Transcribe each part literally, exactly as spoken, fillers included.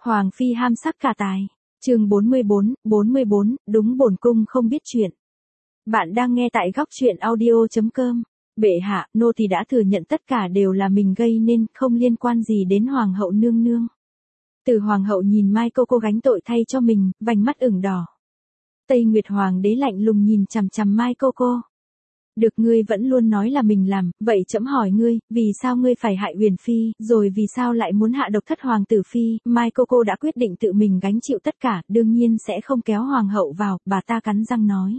Hoàng phi ham sắc cả tài. Chương bốn mươi bốn, bốn mươi bốn, đúng bổn cung không biết chuyện. Bạn đang nghe tại góc truyện audio chấm com. Bệ hạ, nô tỳ đã thừa nhận tất cả đều là mình gây nên, không liên quan gì đến hoàng hậu nương nương. Từ hoàng hậu nhìn Mai Cô Cô gánh tội thay cho mình, vành mắt ửng đỏ. Tây Nguyệt hoàng đế lạnh lùng nhìn chằm chằm Mai Cô Cô. Được, ngươi vẫn luôn nói là mình làm, vậy trẫm hỏi ngươi, vì sao ngươi phải hại Huyền phi, rồi vì sao lại muốn hạ độc thất hoàng tử phi? Mai Cô Cô đã quyết định tự mình gánh chịu tất cả, đương nhiên sẽ không kéo hoàng hậu vào, bà ta cắn răng nói.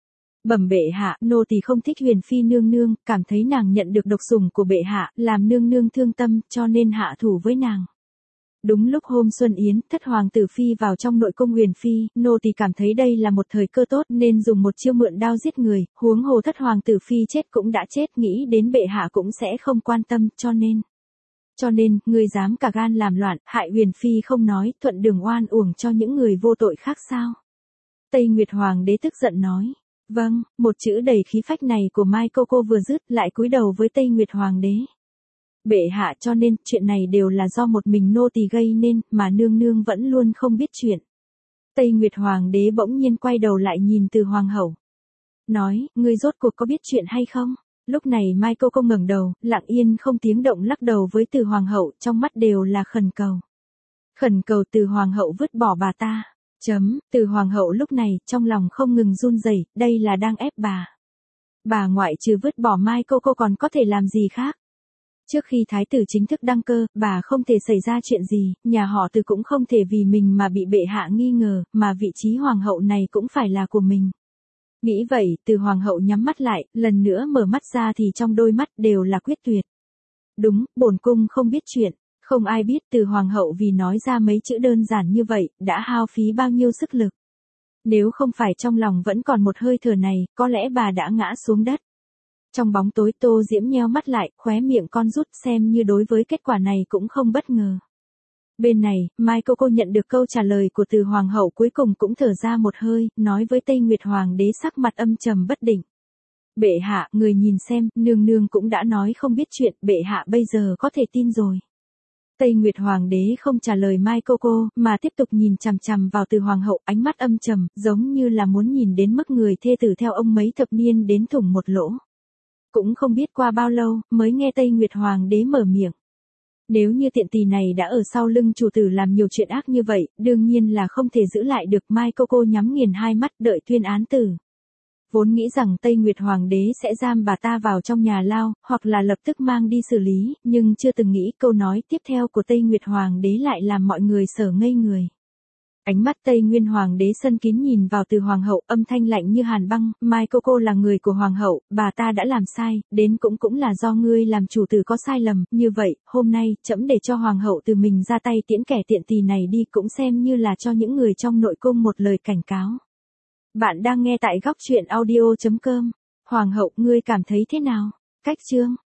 Bẩm bệ hạ, nô tỳ không thích Huyền phi nương nương, cảm thấy nàng nhận được độc sủng của bệ hạ, làm nương nương thương tâm, cho nên hạ thủ với nàng. Đúng lúc hôm Xuân Yến, thất hoàng tử phi vào trong nội cung Huyền phi, nô tỳ cảm thấy đây là một thời cơ tốt nên dùng một chiêu mượn đao giết người, huống hồ thất hoàng tử phi chết cũng đã chết, nghĩ đến bệ hạ cũng sẽ không quan tâm, cho nên. Cho nên, ngươi dám cả gan làm loạn, hại Huyền phi không nói, thuận đường oan uổng cho những người vô tội khác sao? Tây Nguyệt hoàng đế tức giận nói. Vâng, một chữ đầy khí phách này của Mai Cô Cô vừa dứt lại cúi đầu với Tây Nguyệt hoàng đế. Bệ hạ, cho nên, chuyện này đều là do một mình nô tỳ gây nên, mà nương nương vẫn luôn không biết chuyện. Tây Nguyệt hoàng đế bỗng nhiên quay đầu lại nhìn Từ hoàng hậu. Nói, ngươi rốt cuộc có biết chuyện hay không? Lúc này Mai Cô Cô ngẩng đầu, lặng yên không tiếng động lắc đầu với Từ hoàng hậu, trong mắt đều là khẩn cầu. Khẩn cầu Từ hoàng hậu vứt bỏ bà ta. Chấm, Từ hoàng hậu lúc này, trong lòng không ngừng run rẩy, đây là đang ép bà. Bà ngoại trừ vứt bỏ Mai Cô Cô còn có thể làm gì khác? Trước khi thái tử chính thức đăng cơ, bà không thể xảy ra chuyện gì, nhà họ Từ cũng không thể vì mình mà bị bệ hạ nghi ngờ, mà vị trí hoàng hậu này cũng phải là của mình. Nghĩ vậy, Từ hoàng hậu nhắm mắt lại, lần nữa mở mắt ra thì trong đôi mắt đều là quyết tuyệt. Đúng, bổn cung không biết chuyện. Không ai biết Từ hoàng hậu vì nói ra mấy chữ đơn giản như vậy, đã hao phí bao nhiêu sức lực. Nếu không phải trong lòng vẫn còn một hơi thở này, có lẽ bà đã ngã xuống đất. Trong bóng tối Tô Diễm nheo mắt lại, khóe miệng con rút, xem như đối với kết quả này cũng không bất ngờ. Bên này, Mai Cô Cô nhận được câu trả lời của Từ hoàng hậu cuối cùng cũng thở ra một hơi, nói với Tây Nguyệt hoàng đế sắc mặt âm trầm bất định. Bệ hạ, người nhìn xem, nương nương cũng đã nói không biết chuyện, bệ hạ bây giờ có thể tin rồi. Tây Nguyệt hoàng đế không trả lời Mai Cô Cô, mà tiếp tục nhìn chằm chằm vào Từ hoàng hậu, ánh mắt âm trầm, giống như là muốn nhìn đến mức người thê tử theo ông mấy thập niên đến thủng một lỗ. Cũng không biết qua bao lâu, mới nghe Tây Nguyệt hoàng đế mở miệng. Nếu như tiện tỳ này đã ở sau lưng chủ tử làm nhiều chuyện ác như vậy, đương nhiên là không thể giữ lại được. Mai Cô Cô nhắm nghiền hai mắt đợi tuyên án tử. Vốn nghĩ rằng Tây Nguyệt hoàng đế sẽ giam bà ta vào trong nhà lao, hoặc là lập tức mang đi xử lý, nhưng chưa từng nghĩ câu nói tiếp theo của Tây Nguyệt hoàng đế lại làm mọi người sở ngây người. Ánh mắt Tây Nguyên hoàng đế sân kín nhìn vào Từ hoàng hậu, âm thanh lạnh như hàn băng. Mai Cô Cô là người của hoàng hậu, bà ta đã làm sai, đến cũng cũng là do ngươi làm chủ tử có sai lầm, như vậy, hôm nay, trẫm để cho hoàng hậu từ mình ra tay tiễn kẻ tiện tỳ này đi, cũng xem như là cho những người trong nội cung một lời cảnh cáo. Bạn đang nghe tại góc truyện audio chấm com. Hoàng hậu, ngươi cảm thấy thế nào? Cách chương